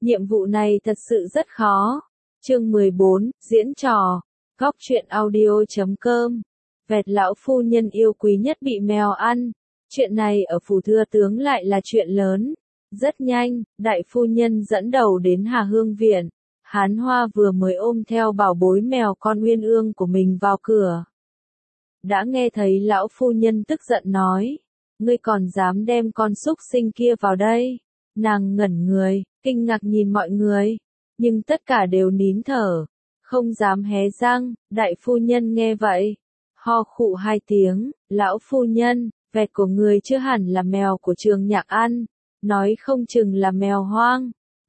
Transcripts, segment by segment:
Nhiệm vụ này thật sự rất khó. Chương 14, diễn trò. Góc truyện audio.com. Vẹt lão phu nhân yêu quý nhất bị mèo ăn. Chuyện này ở phủ thừa tướng lại là chuyện lớn. Rất nhanh, đại phu nhân dẫn đầu đến Hà Hương viện. Hán Hoa vừa mới ôm theo bảo bối mèo con Uyên Ương của mình vào cửa. Đã nghe thấy lão phu nhân tức giận nói, ngươi còn dám đem con súc sinh kia vào đây. Nàng ngẩn người, kinh ngạc nhìn mọi người, nhưng tất cả đều nín thở, không dám hé răng. Đại phu nhân nghe vậy, ho khụ hai tiếng, lão phu nhân, vẹt của người chưa hẳn là mèo của Trường Nhạc ăn, nói không chừng là mèo hoang.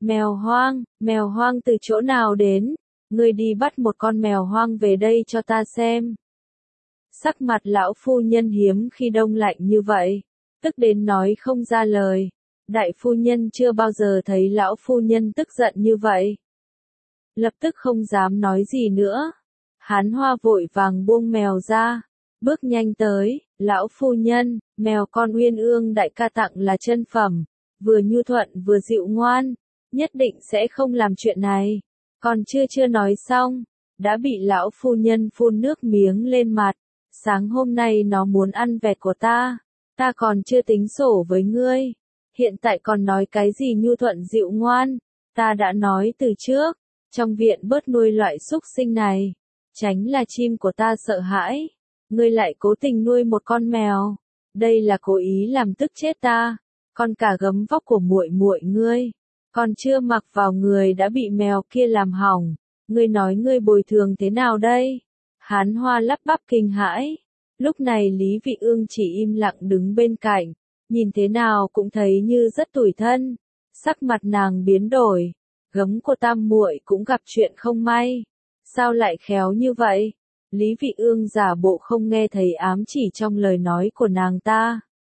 Mèo hoang từ chỗ nào đến? Ngươi đi bắt một con mèo hoang về đây cho ta xem. Sắc mặt lão phu nhân hiếm khi đông lạnh như vậy, tức đến nói không ra lời. Đại phu nhân chưa bao giờ thấy lão phu nhân tức giận như vậy. Lập tức không dám nói gì nữa. Hán Hoa vội vàng buông mèo ra, bước nhanh tới, lão phu nhân, mèo con Uyên Ương đại ca tặng là chân phẩm, vừa nhu thuận vừa dịu ngoan, nhất định sẽ không làm chuyện này. Còn chưa nói xong, đã bị lão phu nhân phun nước miếng lên mặt. Sáng hôm nay nó muốn ăn vẹt của ta còn chưa tính sổ với ngươi. Hiện tại còn nói cái gì nhu thuận dịu ngoan, ta đã nói từ trước, trong viện bớt nuôi loại súc sinh này, tránh là chim của ta sợ hãi. Ngươi lại cố tình nuôi một con mèo, đây là cố ý làm tức chết ta. Còn cả gấm vóc của muội muội ngươi, còn chưa mặc vào người đã bị mèo kia làm hỏng, ngươi nói ngươi bồi thường thế nào đây? Hán Hoa lắp bắp kinh hãi. Lúc này Lý Vị Ương chỉ im lặng đứng bên cạnh, nhìn thế nào cũng thấy như rất tủi thân. Sắc mặt nàng biến đổi, gấm của tam muội cũng gặp chuyện không may. Sao lại khéo như vậy? Lý Vị Ương giả bộ không nghe thấy ám chỉ trong lời nói của nàng ta.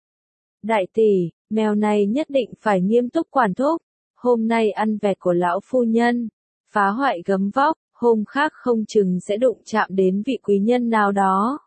Đại tỷ, mèo này nhất định phải nghiêm túc quản thúc. Hôm nay ăn vẹt của lão phu nhân, phá hoại gấm vóc, hôm khác không chừng sẽ đụng chạm đến vị quý nhân nào đó.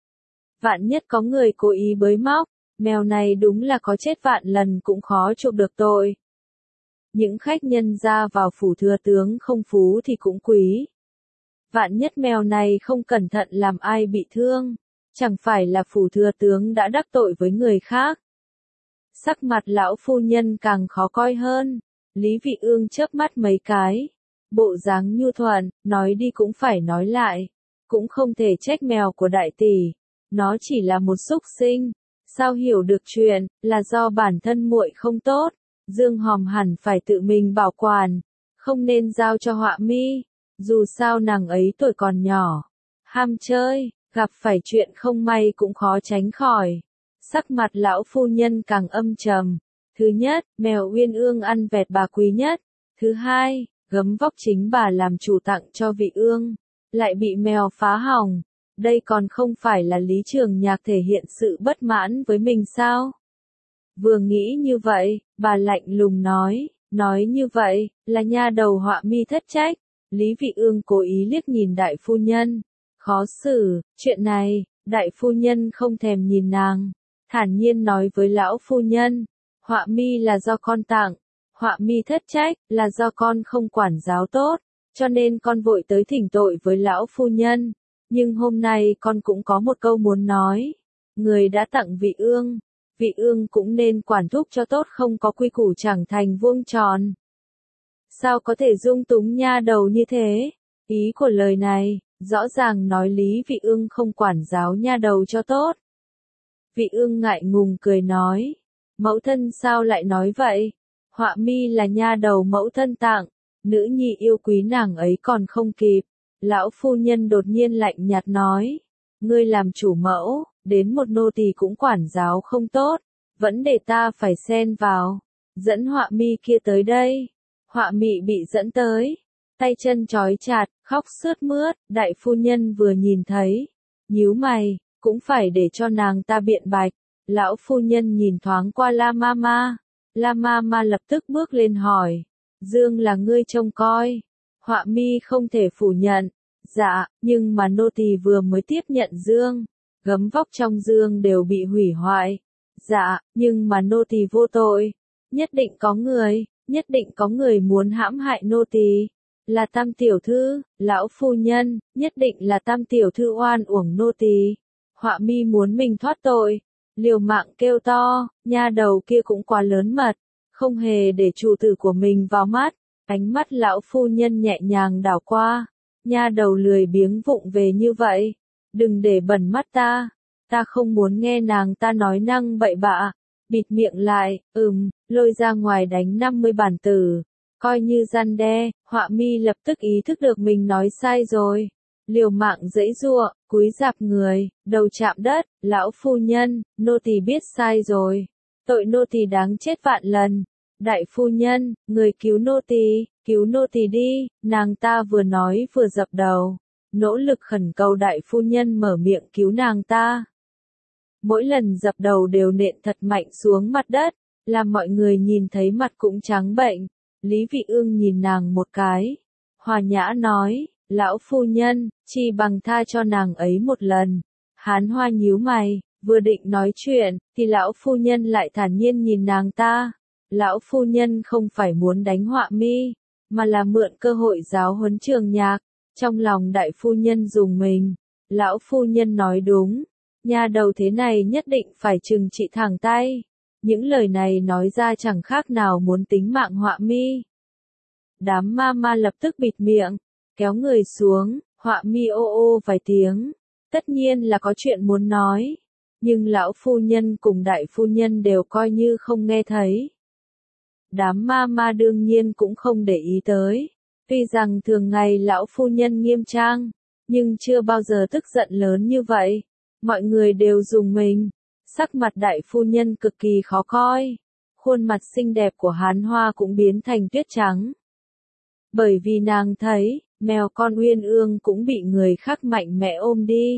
Vạn nhất có người cố ý bới móc, mèo này đúng là có chết vạn lần cũng khó chuộc được tội. Những khách nhân ra vào phủ thừa tướng không phú thì cũng quý. Vạn nhất mèo này không cẩn thận làm ai bị thương, chẳng phải là phủ thừa tướng đã đắc tội với người khác. Sắc mặt lão phu nhân càng khó coi hơn. Lý Vị Ương chớp mắt mấy cái, bộ dáng nhu thuận, nói đi cũng phải nói lại, cũng không thể trách mèo của đại tỷ, nó chỉ là một súc sinh, sao hiểu được chuyện, là do bản thân muội không tốt, Dương Hòm hẳn phải tự mình bảo quản, không nên giao cho Họa Mi, dù sao nàng ấy tuổi còn nhỏ, ham chơi, gặp phải chuyện không may cũng khó tránh khỏi. Sắc mặt lão phu nhân càng âm trầm. Thứ nhất, mèo Uyên Ương ăn vẹt bà quý nhất. Thứ hai, gấm vóc chính bà làm chủ tặng cho Vị Ương, lại bị mèo phá hỏng. Đây còn không phải là Lý Trường Nhạc thể hiện sự bất mãn với mình sao? Vừa nghĩ như vậy, bà lạnh lùng nói như vậy, là nha đầu Họa Mi thất trách. Lý Vị Ương cố ý liếc nhìn đại phu nhân, khó xử, chuyện này, đại phu nhân không thèm nhìn nàng, thản nhiên nói với lão phu nhân. Họa Mi là do con tặng, Họa Mi thất trách, là do con không quản giáo tốt, cho nên con vội tới thỉnh tội với lão phu nhân. Nhưng hôm nay con cũng có một câu muốn nói. Người đã tặng Vị Ương cũng nên quản thúc cho tốt, không có quy củ chẳng thành vuông tròn. Sao có thể dung túng nha đầu như thế? Ý của lời này, rõ ràng nói Lý Vị Ương không quản giáo nha đầu cho tốt. Vị Ương ngại ngùng cười nói. Mẫu thân sao lại nói vậy? Họa Mi là nha đầu mẫu thân tặng, nữ nhi yêu quý nàng ấy còn không kịp. Lão phu nhân đột nhiên lạnh nhạt nói, ngươi làm chủ mẫu, đến một nô tỳ cũng quản giáo không tốt, vẫn để ta phải xen vào. Dẫn Họa Mi kia tới đây. Họa Mi bị dẫn tới, tay chân trói chặt, khóc sướt mướt. Đại phu nhân vừa nhìn thấy, nhíu mày, cũng phải để cho nàng ta biện bạch. Lão phu nhân nhìn thoáng qua La Mama. La Mama lập tức bước lên hỏi, Dương là ngươi trông coi. Họa Mi không thể phủ nhận, dạ, nhưng mà nô tỳ vừa mới tiếp nhận Dương, gấm vóc trong Dương đều bị hủy hoại. Dạ, nhưng mà nô tỳ vô tội, nhất định có người. nhất định có người muốn hãm hại nô tỳ. Là Tam tiểu thư, lão phu nhân, nhất định là Tam tiểu thư oan uổng nô tỳ. Họa mi muốn mình thoát tội, liều mạng kêu to, nha đầu kia cũng quá lớn mật, không hề để chủ tử của mình vào mắt. Ánh mắt lão phu nhân nhẹ nhàng đảo qua, nha đầu lười biếng vụng về như vậy, đừng để bẩn mắt ta không muốn nghe nàng ta nói năng bậy bạ, bịt miệng lại, lôi ra ngoài đánh 50 bản tử, coi như răn đe. Họa mi lập tức ý thức được mình nói sai rồi, liều mạng giãy giụa, cúi rạp người, đầu chạm đất, lão phu nhân, nô tỳ biết sai rồi, tội nô tỳ đáng chết vạn lần. Đại phu nhân, người cứu nô tỳ đi, nàng ta vừa nói vừa dập đầu, nỗ lực khẩn cầu đại phu nhân mở miệng cứu nàng ta. Mỗi lần dập đầu đều nện thật mạnh xuống mặt đất, làm mọi người nhìn thấy mặt cũng trắng bệnh. Lý Vị Ương nhìn nàng một cái, hòa nhã nói, lão phu nhân, chi bằng tha cho nàng ấy một lần. Hán Hoa nhíu mày, vừa định nói chuyện, thì lão phu nhân lại thản nhiên nhìn nàng ta. Lão phu nhân không phải muốn đánh Họa mi, mà là mượn cơ hội giáo huấn Trường Nhạc. Trong lòng đại phu nhân rùng mình, lão phu nhân nói đúng, nha đầu thế này nhất định phải trừng trị thẳng tay. Những lời này nói ra chẳng khác nào muốn tính mạng Họa mi. Đám ma ma lập tức bịt miệng, kéo người xuống. Họa mi ô ô vài tiếng, tất nhiên là có chuyện muốn nói, nhưng lão phu nhân cùng đại phu nhân đều coi như không nghe thấy. Đám ma ma đương nhiên cũng không để ý tới, tuy rằng thường ngày lão phu nhân nghiêm trang, nhưng chưa bao giờ tức giận lớn như vậy. Mọi người đều rùng mình, sắc mặt đại phu nhân cực kỳ khó coi, khuôn mặt xinh đẹp của Hán Hoa cũng biến thành tuyết trắng. Bởi vì nàng thấy, mèo con Uyên Ương cũng bị người khác mạnh mẽ ôm đi.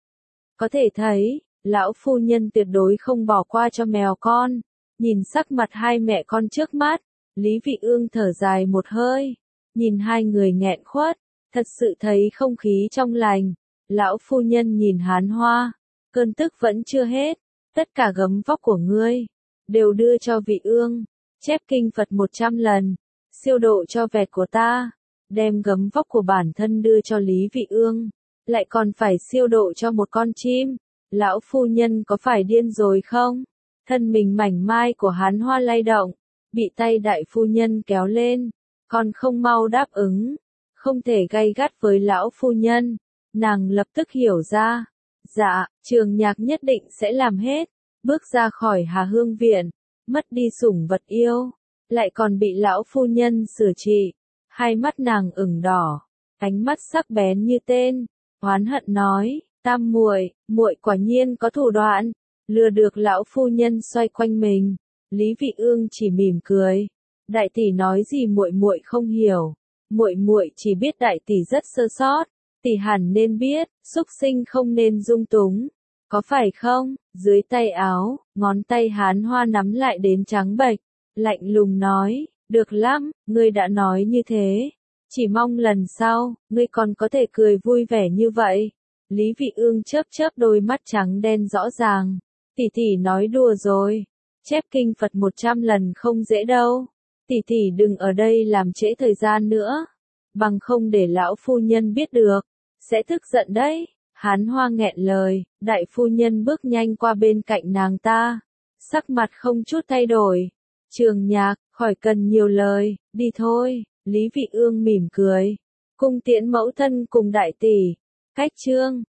Có thể thấy, lão phu nhân tuyệt đối không bỏ qua cho mèo con. Nhìn sắc mặt hai mẹ con trước mắt, Lý Vị Ương thở dài một hơi, nhìn hai người nghẹn khuất, thật sự thấy không khí trong lành. Lão phu nhân nhìn Hán Hoa, cơn tức vẫn chưa hết, tất cả gấm vóc của ngươi đều đưa cho Vị Ương, chép kinh Phật 100 lần, siêu độ cho vẹt của ta, đem gấm vóc của bản thân đưa cho Lý Vị Ương, lại còn phải siêu độ cho một con chim. Lão phu nhân có phải điên rồi không? Thân mình mảnh mai của Hán Hoa lay động, bị tay đại phu nhân kéo lên, còn không mau đáp ứng, không thể gay gắt với lão phu nhân. Nàng lập tức hiểu ra, dạ, Trường Nhạc nhất định sẽ làm hết. Bước ra khỏi Hà Hương viện, mất đi sủng vật yêu, lại còn bị lão phu nhân sửa trị. Hai mắt nàng ửng đỏ, ánh mắt sắc bén như tên, oán hận nói, Tam muội, muội quả nhiên có thủ đoạn, lừa được lão phu nhân xoay quanh mình. Lý Vị Ương chỉ mỉm cười, đại tỷ nói gì muội muội không hiểu, muội chỉ biết đại tỷ rất sơ sót, tỷ hẳn nên biết, súc sinh không nên dung túng, có phải không? Dưới tay áo, ngón tay Hán Hoa nắm lại đến trắng bệch, lạnh lùng nói, được lắm, ngươi đã nói như thế, chỉ mong lần sau, ngươi còn có thể cười vui vẻ như vậy. Lý Vị Ương chớp chớp đôi mắt trắng đen rõ ràng, tỷ nói đùa rồi, chép kinh Phật 100 lần không dễ đâu, tỷ đừng ở đây làm trễ thời gian nữa, bằng không để lão phu nhân biết được, sẽ tức giận đấy. Hán Hoa nghẹn lời, đại phu nhân bước nhanh qua bên cạnh nàng ta, sắc mặt không chút thay đổi. Trường Nhạc, khỏi cần nhiều lời, đi thôi. Lý Vị Ương mỉm cười, cung tiễn mẫu thân cùng đại tỷ. Cách chương